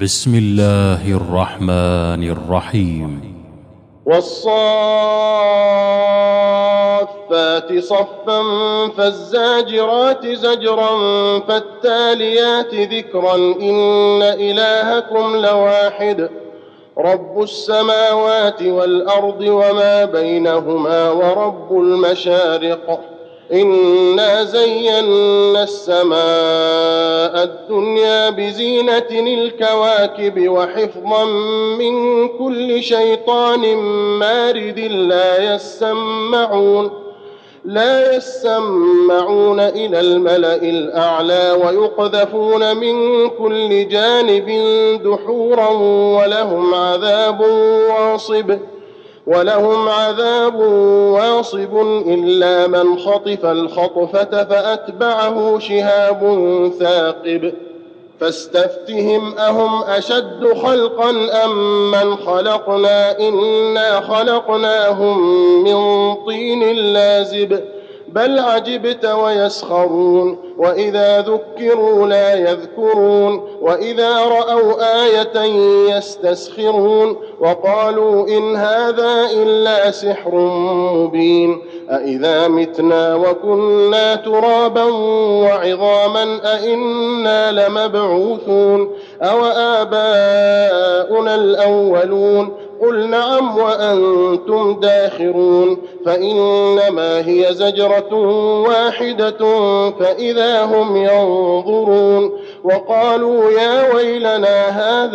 بسم الله الرحمن الرحيم. والصافات صفا فالزاجرات زجرا فالتاليات ذكرا إن إلهكم لواحد رب السماوات والأرض وما بينهما ورب المشارق إنا زينا السماء الدنيا بزينة الكواكب وحفظا من كل شيطان مارد لا يسمعون إلى الملأ الأعلى ويقذفون من كل جانب دحورا ولهم عذاب واصب إلا من خطف الخطفة فأتبعه شهاب ثاقب فاستفتهم أهم أشد خلقا أم من خلقنا إنا خلقناهم من طين لازب بل عجبت ويسخرون وإذا ذكروا لا يذكرون وإذا رأوا آية يستسخرون وقالوا إن هذا إلا سحر مبين أإذا متنا وكنا ترابا وعظاما أإنا لمبعوثون أوآباؤنا الأولون قل نعم وأنتم داخرون فإنما هي زجرة واحدة فإذا هم ينظرون وقالوا يا ويلنا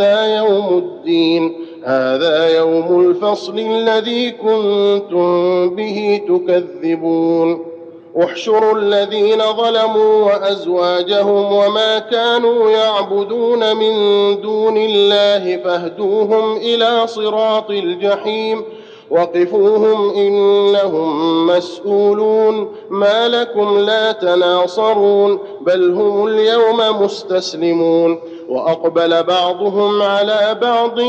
هذا يوم الفصل الذي كنتم به تكذبون احشروا الذين ظلموا وأزواجهم وما كانوا يعبدون من دون الله فاهدوهم إلى صراط الجحيم وقفوهم إنهم مسؤولون ما لكم لا تناصرون بل هم اليوم مستسلمون وأقبل بعضهم على بعض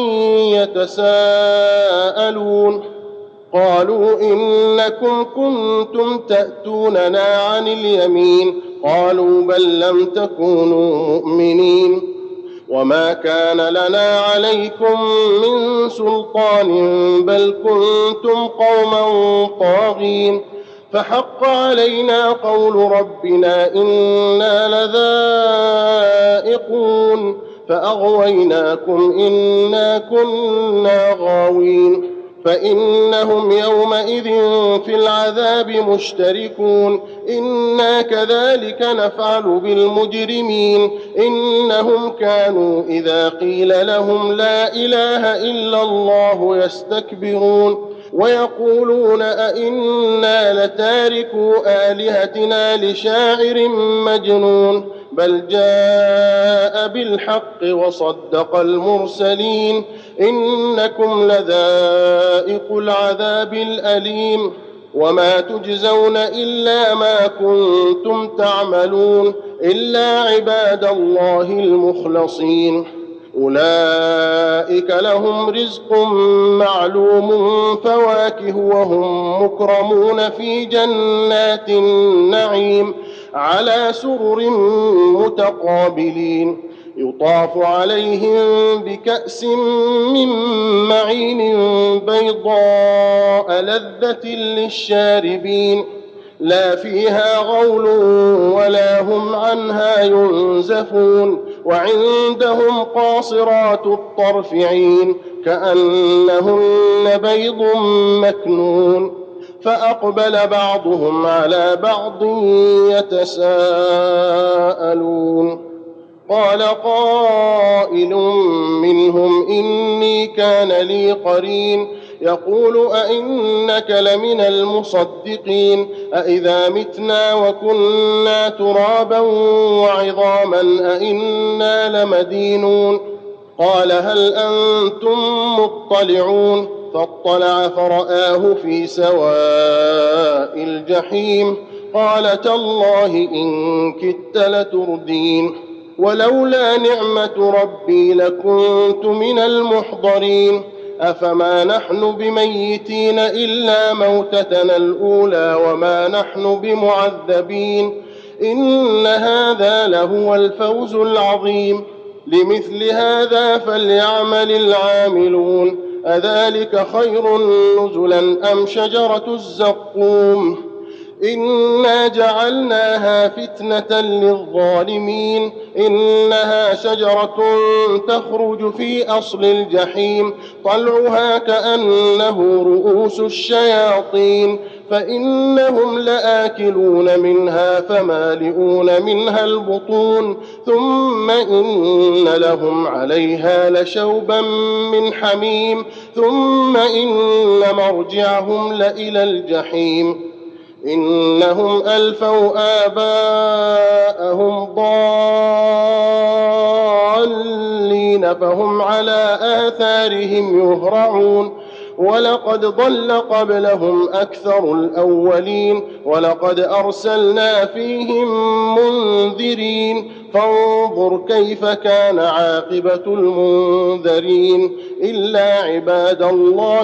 يتساءلون قالوا إنكم كنتم تأتوننا عن اليمين قالوا بل لم تكونوا مؤمنين وما كان لنا عليكم من سلطان بل كنتم قوما طاغين فحق علينا قول ربنا إنا لذائقون فأغويناكم إنا كنا غاوين فإنهم يومئذ في العذاب مشتركون إنا كذلك نفعل بالمجرمين إنهم كانوا إذا قيل لهم لا إله إلا الله يستكبرون ويقولون أئنا لتاركو آلهتنا لشاعر مجنون بل جاء بالحق وصدق المرسلين إنكم لذائق العذاب الأليم وما تجزون إلا ما كنتم تعملون إلا عباد الله المخلصين أولئك لهم رزق معلوم فواكه وهم مكرمون في جنات النعيم على سرر متقابلين يطاف عليهم بكأس من معين بيضاء لذة للشاربين لا فيها غول ولا هم عنها ينزفون وعندهم قاصرات الطرف عين كأنهن بيض مكنون فأقبل بعضهم على بعض يتساءلون قال قائل منهم إني كان لي قرين يقول أئنك لمن المصدقين أئذا متنا وكنا ترابا وعظاما أئنا لمدينون قال هل أنتم مطلعون فاطلع فرآه في سواء الجحيم قال تالله إن كدت لتردين ولولا نعمة ربي لكنت من المحضرين أفما نحن بميتين إلا موتتنا الأولى وما نحن بمعذبين إن هذا لهو الفوز العظيم لمثل هذا فليعمل العاملون أذلك خير نزلا أم شجرة الزقوم إنا جعلناها فتنة للظالمين إنها شجرة تخرج في أصل الجحيم طلعها كأنه رؤوس الشياطين فإنهم لآكلون منها فمالئون منها البطون ثم إن لهم عليها لشوبا من حميم ثم إن مرجعهم لإلى الجحيم إنهم ألفوا آباءهم ضالين فهم على آثارهم يهرعون ولقد ضل قبلهم أكثر الأولين ولقد أرسلنا فيهم منذرين فانظر كيف كان عاقبة المنذرين إلا عباد الله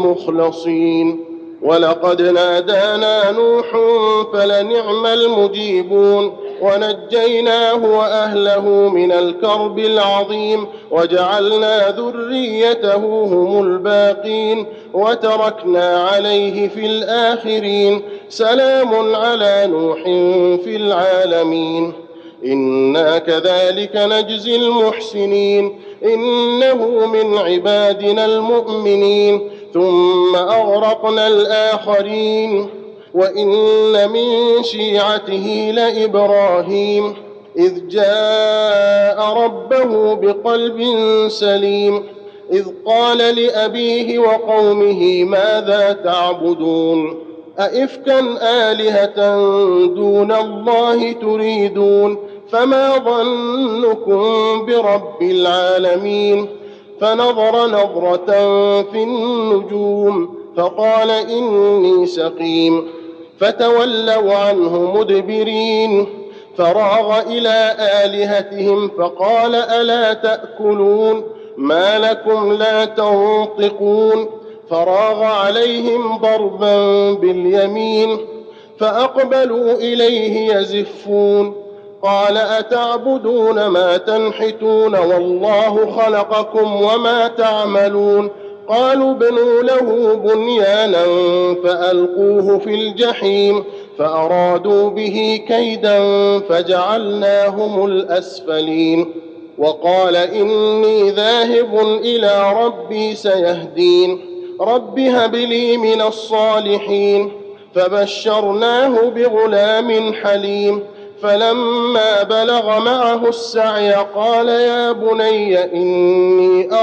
المخلصين ولقد نادانا نوح فلنعم المجيبون ونجيناه وأهله من الكرب العظيم وجعلنا ذريته هم الباقين وتركنا عليه في الآخرين سلام على نوح في العالمين إنا كذلك نجزي المحسنين إنه من عبادنا المؤمنين ثم أغرقنا الآخرين وإن من شيعته لإبراهيم إذ جاء ربه بقلب سليم إذ قال لأبيه وقومه ماذا تعبدون أئفكا آلهة دون الله تريدون فما ظنكم برب العالمين فنظر نظرة في النجوم فقال إني سقيم فتولوا عنه مدبرين فراغ إلى آلهتهم فقال ألا تأكلون ما لكم لا تنطقون فراغ عليهم ضربا باليمين فأقبلوا إليه يزفون قال أتعبدون ما تنحتون والله خلقكم وما تعملون قالوا ابنوا له بنيانا فألقوه في الجحيم فأرادوا به كيدا فجعلناهم الأسفلين وقال إني ذاهب إلى ربي سيهدين رب هب لي من الصالحين فبشرناه بغلام حليم فلما بلغ معه السعي قال يا بني إني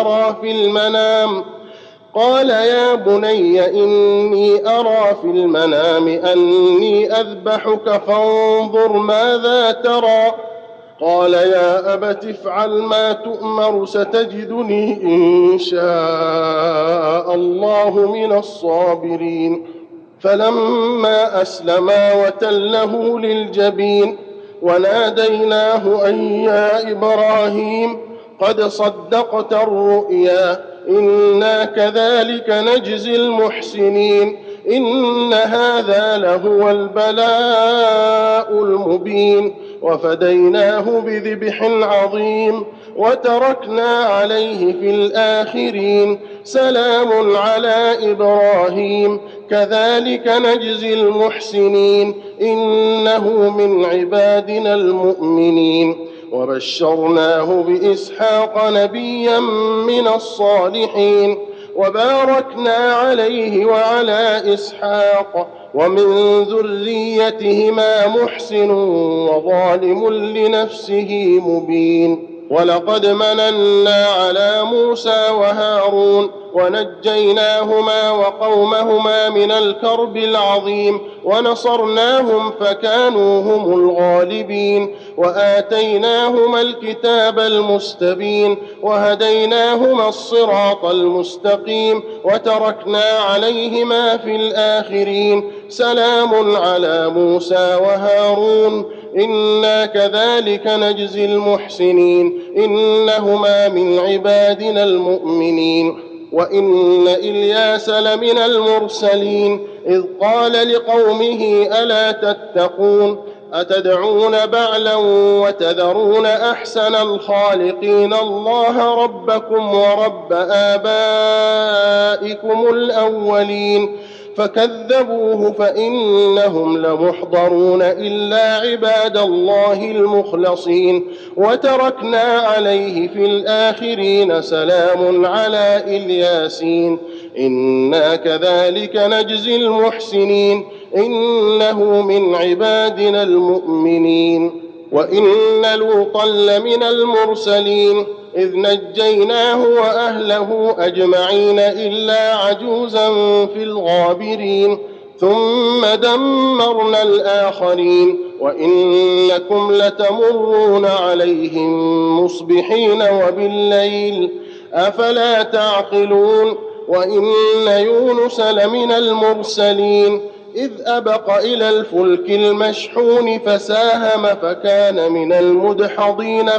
أرى في المنام أني أذبحك فانظر ماذا ترى قال يا أبت افعل ما تؤمر ستجدني إن شاء الله من الصابرين فلما أسلما وتله للجبين وناديناه أن يا إبراهيم قد صدقت الرؤيا إنا كذلك نجزي المحسنين إن هذا لهو البلاء المبين وفديناه بذبح عظيم وتركنا عليه في الآخرين سلام على إبراهيم كذلك نجزي المحسنين إنه من عبادنا المؤمنين وبشرناه بإسحاق نبيا من الصالحين وباركنا عليه وعلى إسحاق ومن ذريتهما محسن وظالم لنفسه مبين ولقد مننا على موسى وهارون ونجيناهما وقومهما من الكرب العظيم ونصرناهم فكانوا هم الغالبين وآتيناهما الكتاب المستبين وهديناهما الصراط المستقيم وتركنا عليهما في الآخرين سلام على موسى وهارون إنا كذلك نجزي المحسنين إنهما من عبادنا المؤمنين وإن إلياس لمن المرسلين إذ قال لقومه ألا تتقون أتدعون بعلا وتذرون أحسن الخالقين الله ربكم ورب آبائكم الأولين فكذبوه فإنهم لمحضرون إلا عباد الله المخلصين وتركنا عليه في الآخرين سلام على إلياسين إنا كذلك نجزي المحسنين إنه من عبادنا المؤمنين وإن لوطا لمن المرسلين إذ نجيناه وأهله أجمعين إلا عجوزا في الغابرين ثم دمرنا الآخرين وإنكم لتمرون عليهم مصبحين وبالليل أفلا تعقلون وإن يونس لمن المرسلين إذ أبق إلى الفلك المشحون فساهم فكان من المدحضين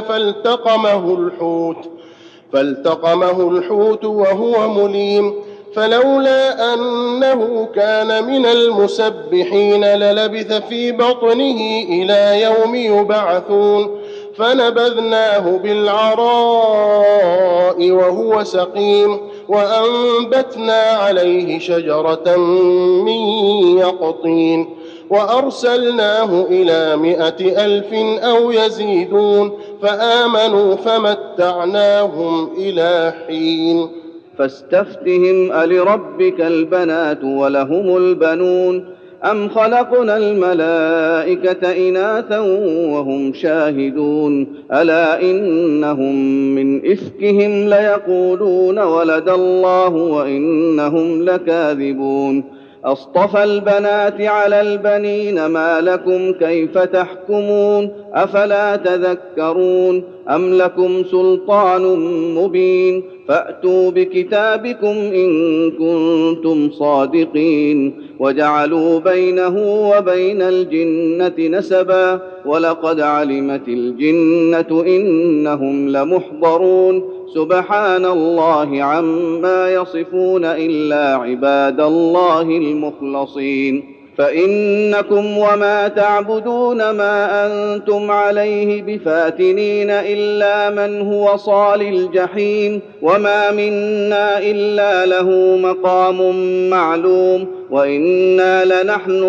فالتقمه الحوت وهو مليم فلولا أنه كان من المسبحين للبث في بطنه إلى يوم يبعثون فنبذناه بالعراء وهو سقيم وأنبتنا عليه شجرة من يقطين وأرسلناه إلى 100,000 أو يزيدون فآمنوا فمتعناهم إلى حين فاستفتهم ألربك البنات ولهم البنون أم خلقنا الملائكة إناثا وهم شاهدون ألا إنهم من إفكهم ليقولون ولد الله وإنهم لكاذبون أصطفى البنات على البنين ما لكم كيف تحكمون أفلا تذكرون أم لكم سلطان مبين فأتوا بكتابكم إن كنتم صادقين وجعلوا بينه وبين الجنة نسبا ولقد علمت الجنة إنهم لمحضرون سبحان الله عما يصفون إلا عباد الله المخلصين فإنكم وما تعبدون ما أنتم عليه بفاتنين إلا من هو صال الجحيم وما منا إلا له مقام معلوم وإنا لنحن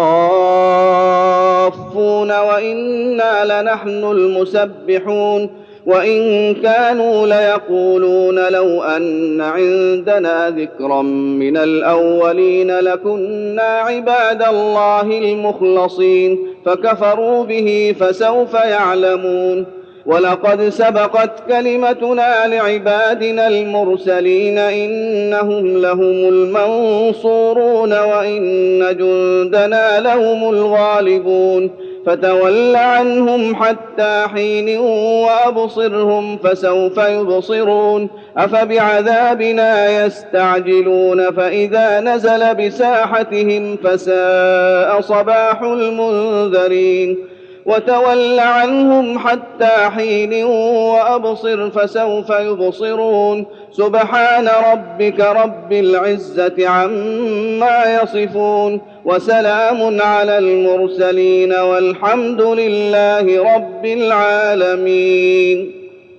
الصافون وإنا لنحن المسبحون وإن كانوا ليقولون لو أن عندنا ذكرا من الأولين لكنا عباد الله المخلصين فكفروا به فسوف يعلمون ولقد سبقت كلمتنا لعبادنا المرسلين إنهم لهم المنصورون وإن جندنا لهم الغالبون فتول عنهم حتى حين وأبصرهم فسوف يبصرون أفبعذابنا يستعجلون فإذا نزل بساحتهم فساء صباح المنذرين وتول عنهم حتى حين وأبصر فسوف يبصرون سبحان ربك رب العزة عما يصفون وسلام على المرسلين والحمد لله رب العالمين.